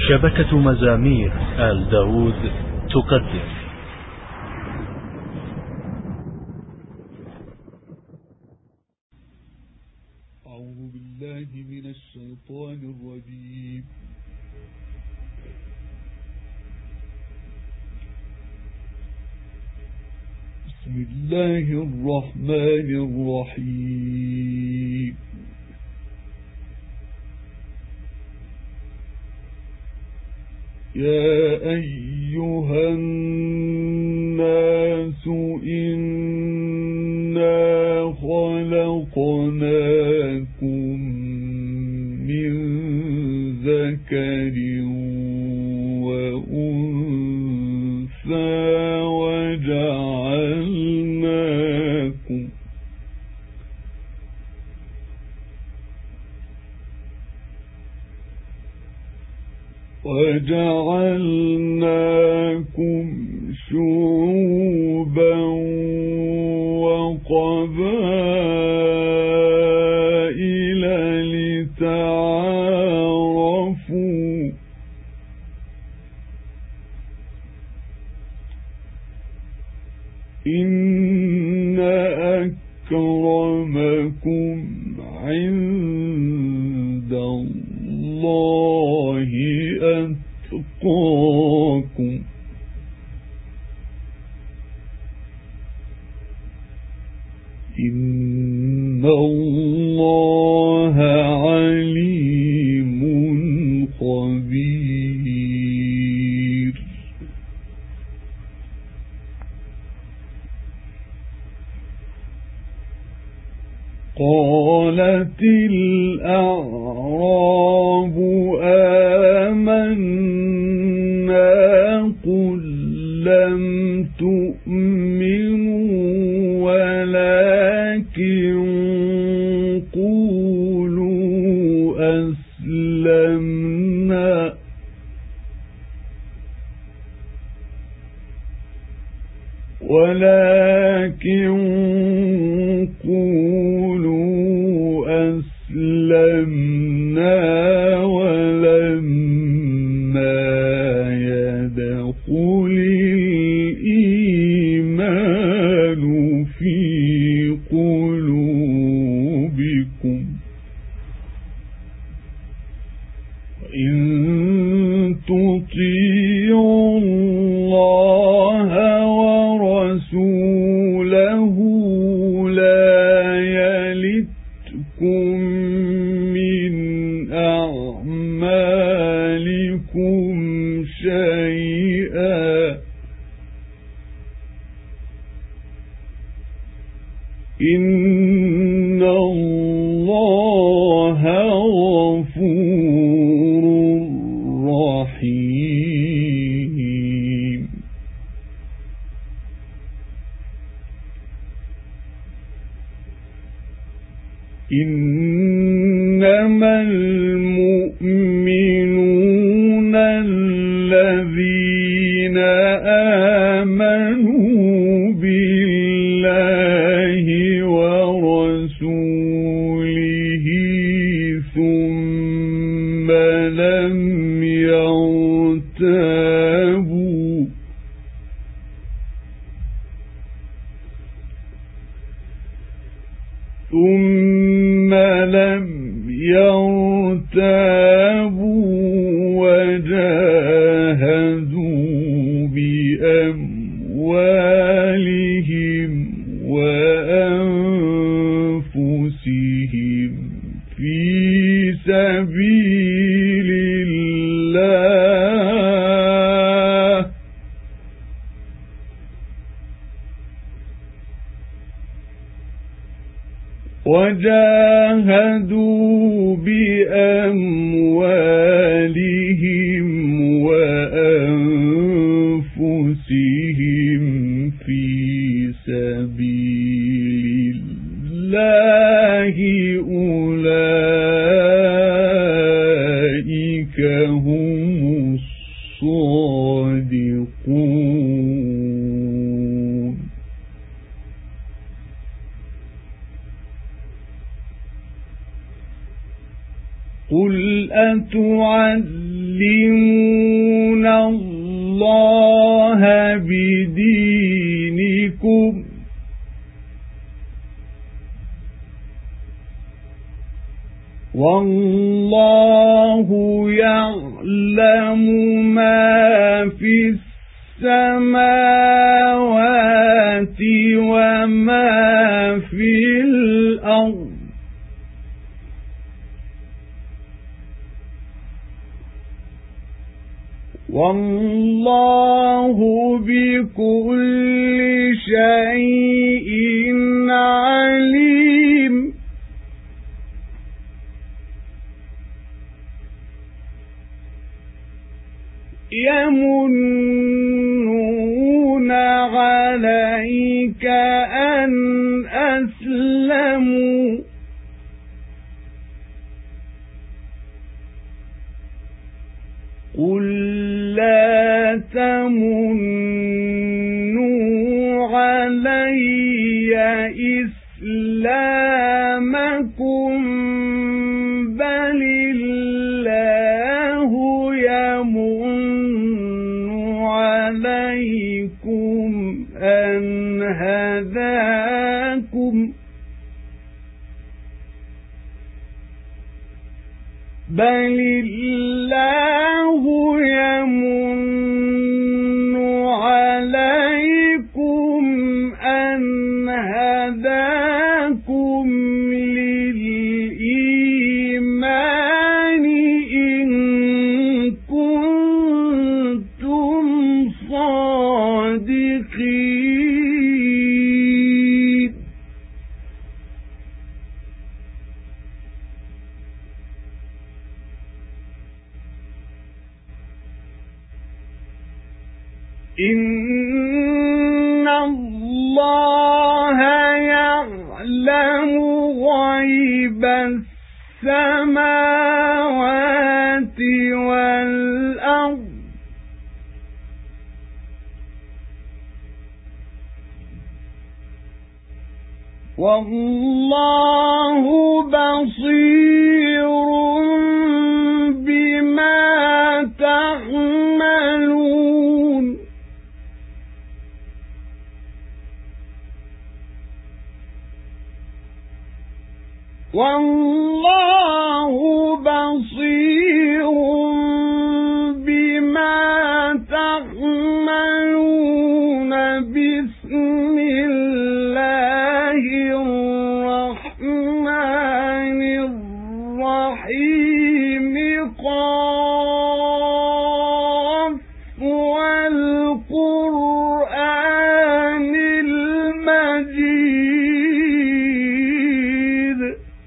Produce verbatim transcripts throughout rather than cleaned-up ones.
شبكة مزامير آل داود تقدم. أعوذ بالله من الشيطان الرجيم. بسم الله الرحمن الرحيم. يا أيها الناس إنا خلقناكم من ذكر وأنثى وجعلناكم وجعلناكم شعوبا وقبائل لتعارفوا إن أكرمكم عند الله أتقاكم إن الله عليم خبير. قالت الأعراب آمنا قل لم تؤمنوا ولكن قولوا أسلمنا ولكن قولوا أسلمنا ولما يدخل الإيمان في قلوبكم إن تطيعوا الله ورسوله لا يلتكم من أعمالكم شيئا إن الله غفور رحيم. إنما المؤمنون الذين آمنوا بالله ورسوله ثم لم يرتابوا ثم لم يرتابوا وجاهدوا بأموالهم وأنفسهم في سبيل الله وجاهدوا بأموالهم وأنفسهم في سبيل الله أولئك هم الصادقون. قل أتعلمون تُعَلِّمُونَ اللَّهَ بِدِينِكُمْ وَاللَّهُ يَعْلَمُ مَا فِي السَّمَاوَاتِ وَمَا فِي الْأَرْضِ وَاللَّهُ بِكُلِّ شَيْءٍ عَلِيمٌ يَمُنُّونَ عَلَيْكَ أَنْ أَسْلَمُوا قُل لَّا تَمُنُّوا عَلَيَّ إِسْلَامَكُمْ بَلِ اللَّهُ يَمُنُّ عَلَيْكُمْ أَنْ هَدَاكُمْ بَلِ اللَّهُ يَمُنُّ عَلَيْكُمْ أَنْ هَدَاكُمْ لِلْإِيمَانِ إِن كُنتُمْ صَادِقِينَ إِنَّ اللَّهَ يَعْلَمُ غَيْبَ السَّمَاوَاتِ وَالْأَرْضِ وَاللَّهُ بَصِيرٌ بِمَا تَعْمَلُونَ وَاللَّهُ بَصِيرٌ بِمَا تَعْمَلُونَ بِسْمِ اللَّهِ الرَّحْمَنِ الرَّحِيمِ قاف وَالْقُرْآنِ الْمَجِيدِ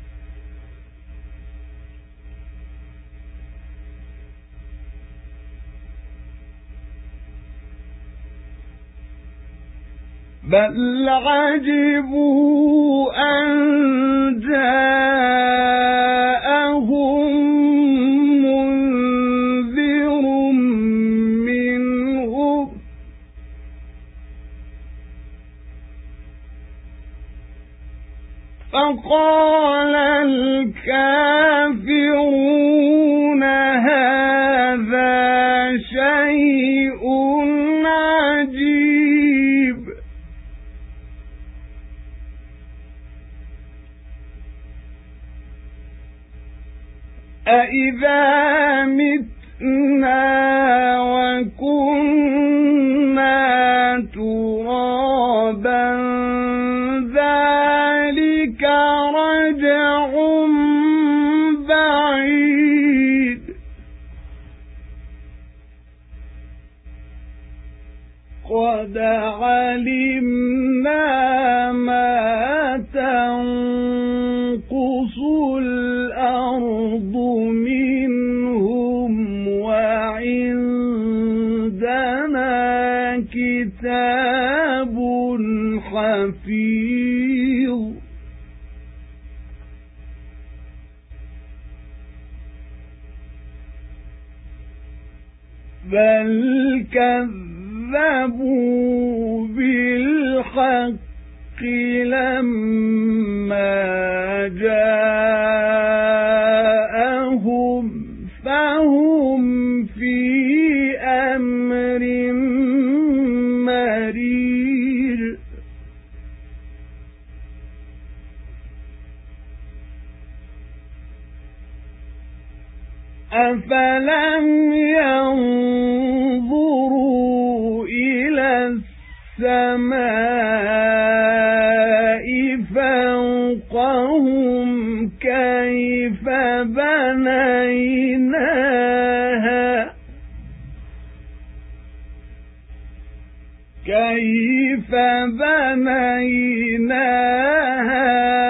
بَلْ عَجِبُوا أَن جَاءَهُم مُّنذِرٌ مِّنْهُمْ فَقَالَ الْكَافِرُونَ هَٰذَا شَيْءٌ عَجِيبٌ أَإِذَا مِتْنَا وَكُنَّا تُرَابًا ذَلِكَ رَجْعٌ بَعِيدٌ قَدْ عَلِمْنَا مَا تَنقُصُ الْأَرْضُ مِنْهُمْ وَعِندَنَا كِتَابٌ حَفِيظٌ بَلْ كَذَّبُوا بِالْحَقِّ لَمَّا جَاءَهُمْ فَأَخَذْنَاهُم وهم في أمر مرير أفلم ينظروا إلى السماء فوقهم كيف بنيناها كيف بنيناها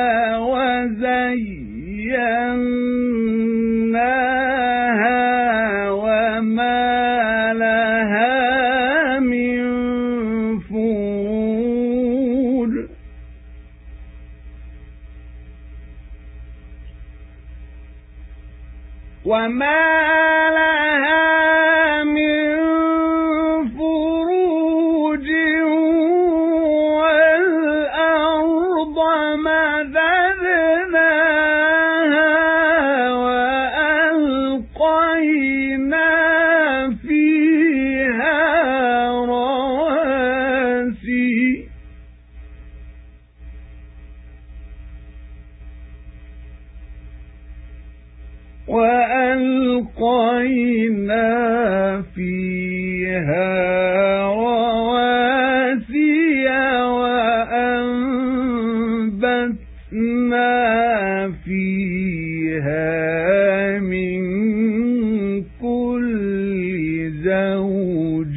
وزيناها وما لها من فور وما لها من فروج والأرض مددناها وألقينا فيها رواسي وألقينا فيها رواسي وأنبتنا فيها من كل زوج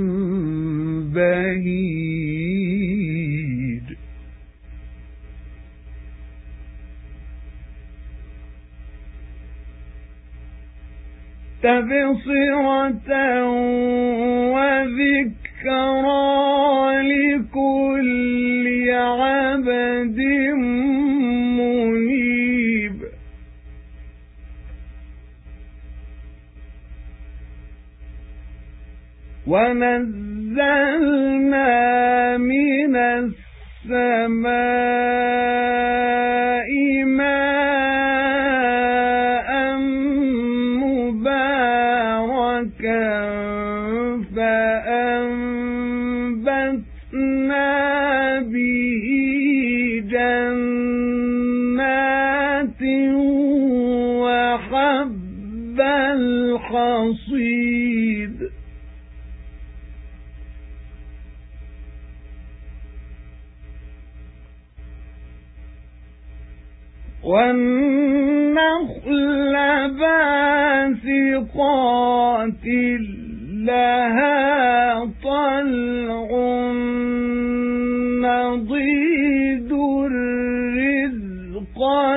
بهيج تبصرة وذكرى لكل عبد منيب ونزلنا من السماء ماء مباركا فأنبتنا به جنات وحب الحصيد والنخل باسقات لها طلع نضيد رزقا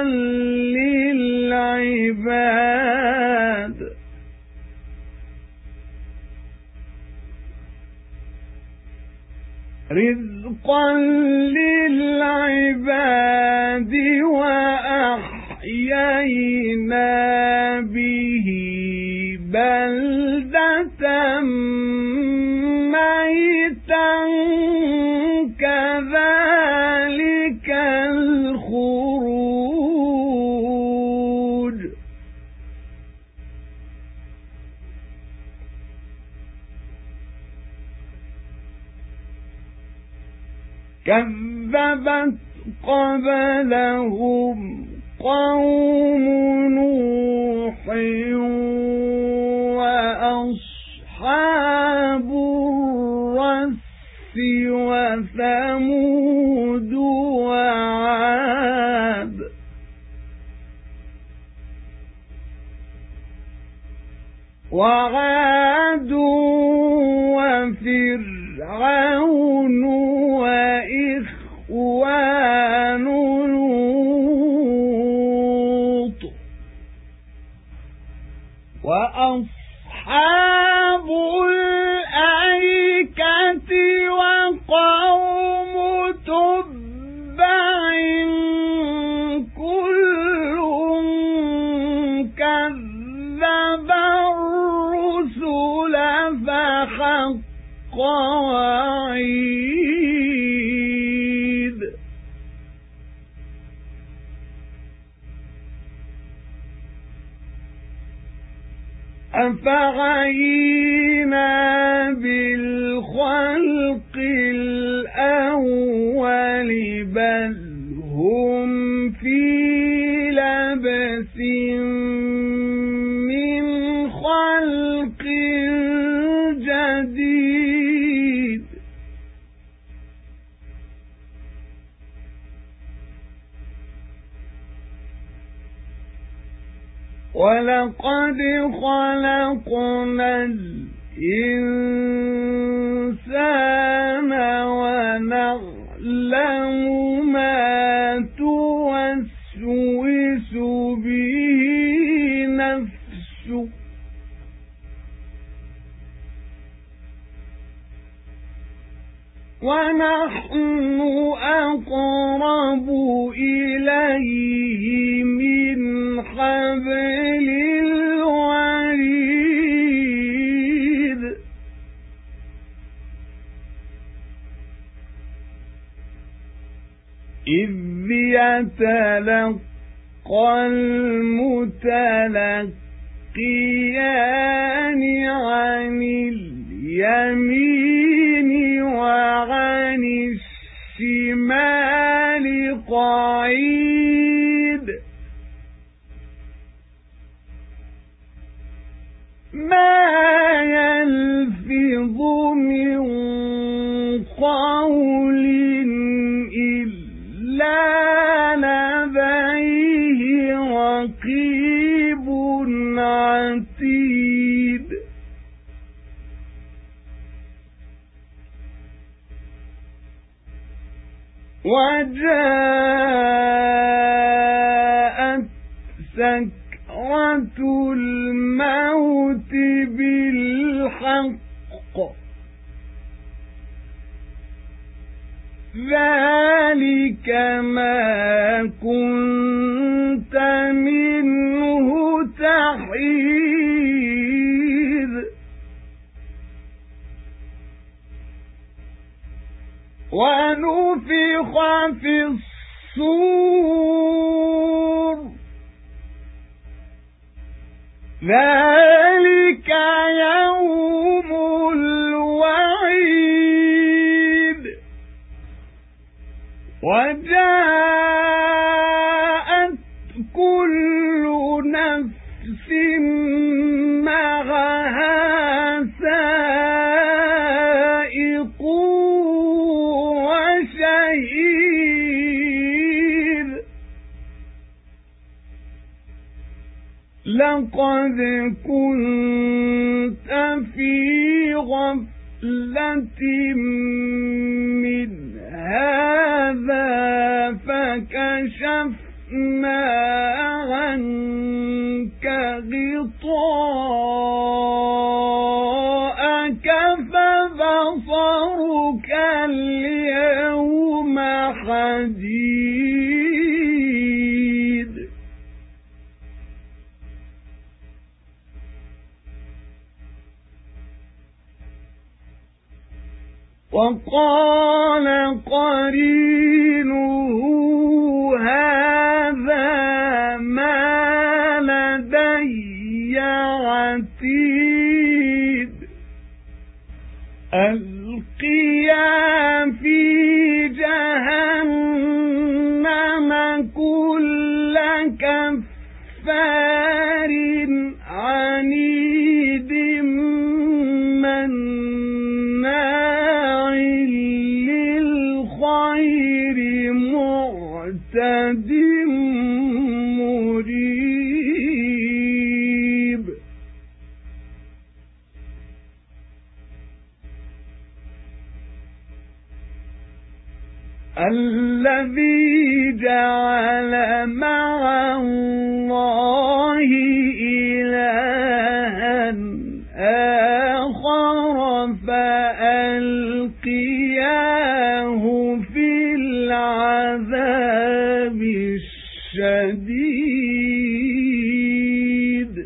للعباد رزقا للعباد وأحيينا به بلدة ميتا كذلك الخروج كذبت قبلهم قوم نوح وأصحاب الرس وثمود وعاد وعاد وفرعون وإخوان لوط وأصحاب الأيكة وقوم تبع كل كذب الرسل فحق وعيد أفعينا بالخلق الأول بل هم في لبس من خلق جديد ولقد خلقنا الإنسان ونعلم ما توسوس به نفسه ونحن أقرب إليه من حبل الوريد إذ يتلقى المتلقيان عن اليمين وعن الشمال قعيد ما يلفظ من قول إلا لديه رقيب عتيد وجاءت سكرة الموت بالحق ذلك ما كنت منه تحيد ونفخ في الصور ذلك يوم الوعيد وجاءت كل نفس معها سائق وشهيد لقد كنت في غفلة من هذا فكشفنا عنك غطاءك فبصرك اليوم حديد وقال قرينه هذا ما لدي عتيد ألقيا في جهنم كل كفار عنيد مناع للخير معتد مريب الذي جعل مع الله إلها آخر فألقياه في العذاب الشديد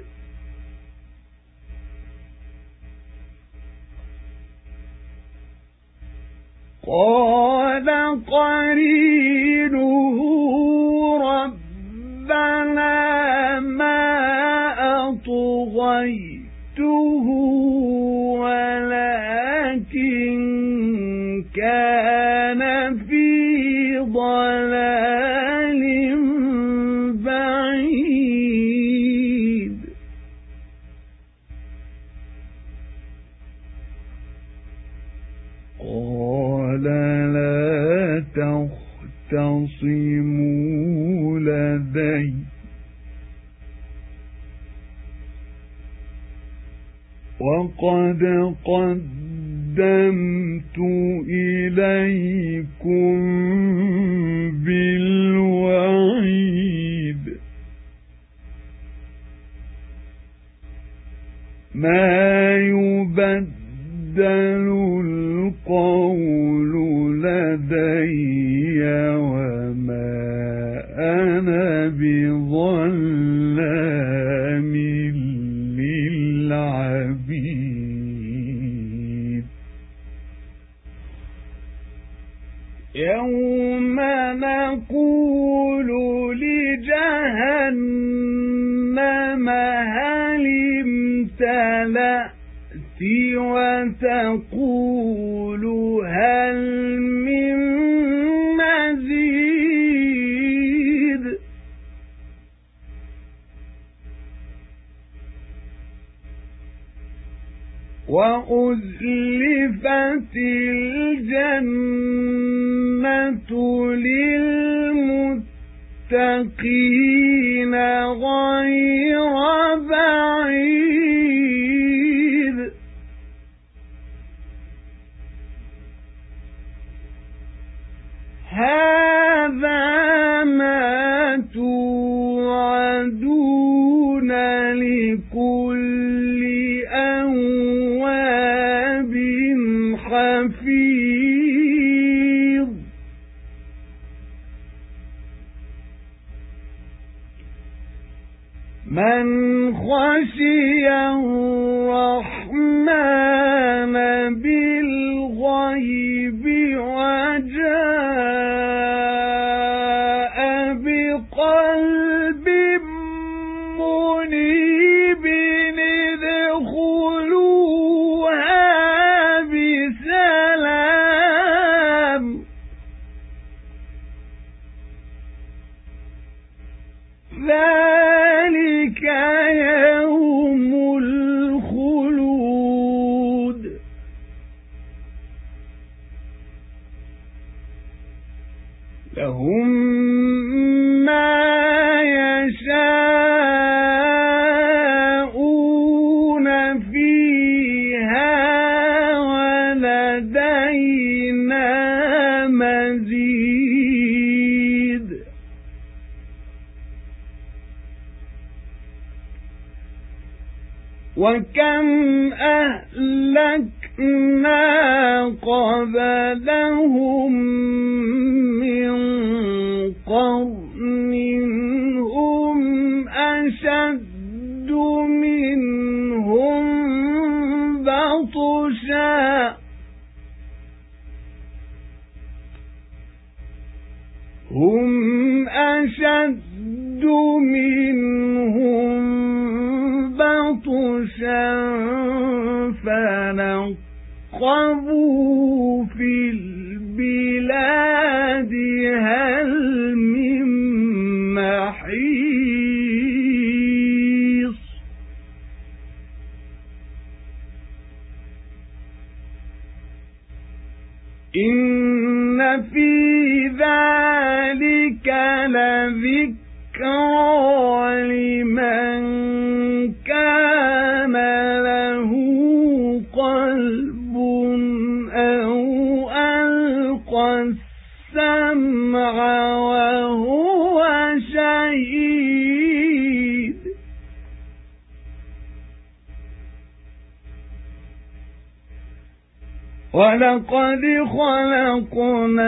قال قرينه ربنا ما أطغيته ولكن كان في ضلال بعيد قال لا تختصموا لدي وقد قدمت إليكم بالوعيد ما يبدل القول لدي وما أنا بظلام للعبيد يوم نقول لجهنم هل امتلأت وتقول هل من مزيد وأزلفت الجنة للمتقين غير بعيد هذا ما توعدون لكل أواب حفيظ من خشي الرحمن بالغيب وجاء بقلب منيب ادخلوها بسلام ذلك يوم الخلود لهم ما يشاءون فيها ولدينا مزيد وكم أهلكنا قبلهم من قرن هم أشد منهم بطشا هم أشد منهم بطشا فنقبوا في البلاد هل من محيص إن في ذلك لذكرى لمن كان له قلب أو ألقى السمع وهو شهيد ولقد خلقنا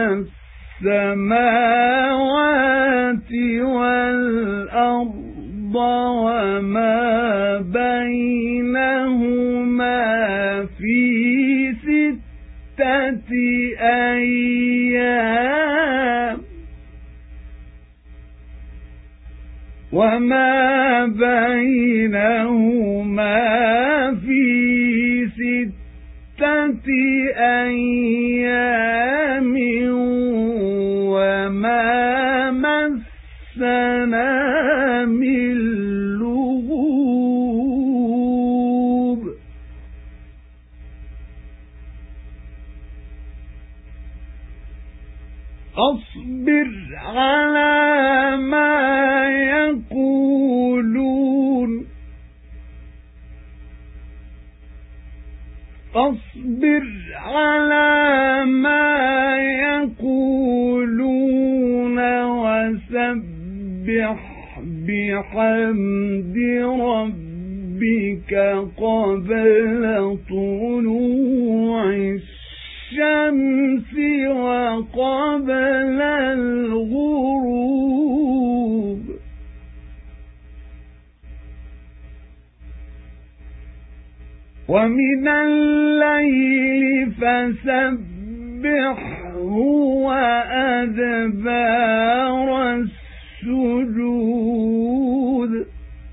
السماوات والأرض وما بينهما في ستة أيام وما بينهما في ستة أيام وما مسنا من لغوب أصبر على ما يقولون أصبر على ما يقولون وسبح بحمد ربك قبل طلوع الشمس وقبل الغروب ومن الليل فسبحه وأدبار السجود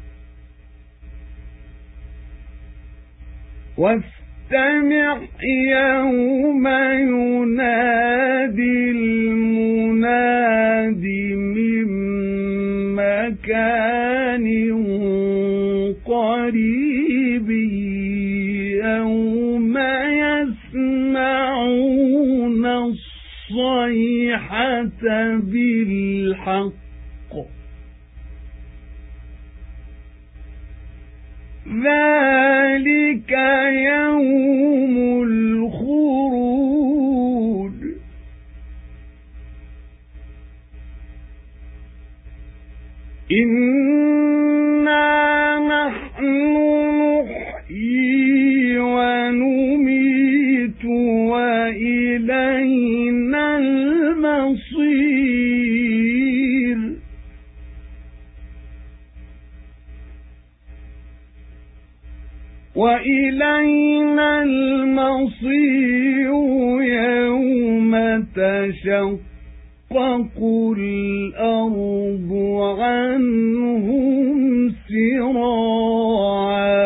واستمع يوم ينادي المناد من مكان قريب يوم يسمعون الصيحة بالحق ذلك يوم الخروج إنا نحن نحيي ونميت وإلينا المصير وإلينا المصير يوم تشقق الأرض عنهم سراعا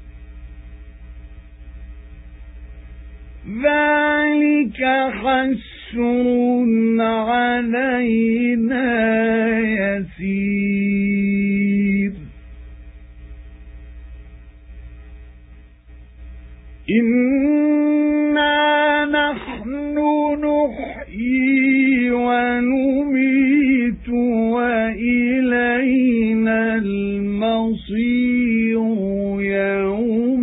ذلك حشر علينا يسير إنا نحن نحيي ونميت وإلينا المصير يوم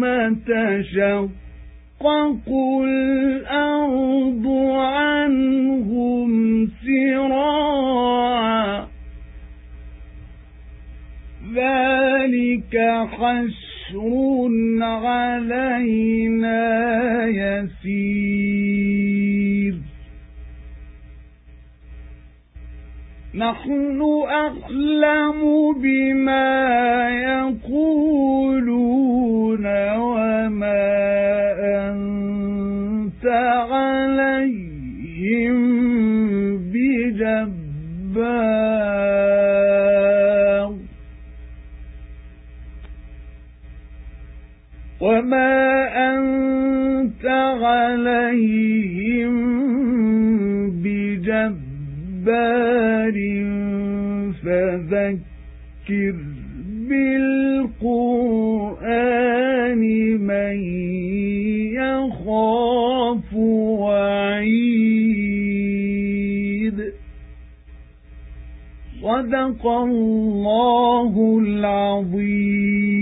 تشقق الأرض عنهم سراعا ذلك حشر علينا يسير نحن أعلم بما يقولون وما أنت عليهم بجبار وما أنت عليهم بجبار فذكر بالقرآن من يخاف وعيد صدق الله العظيم.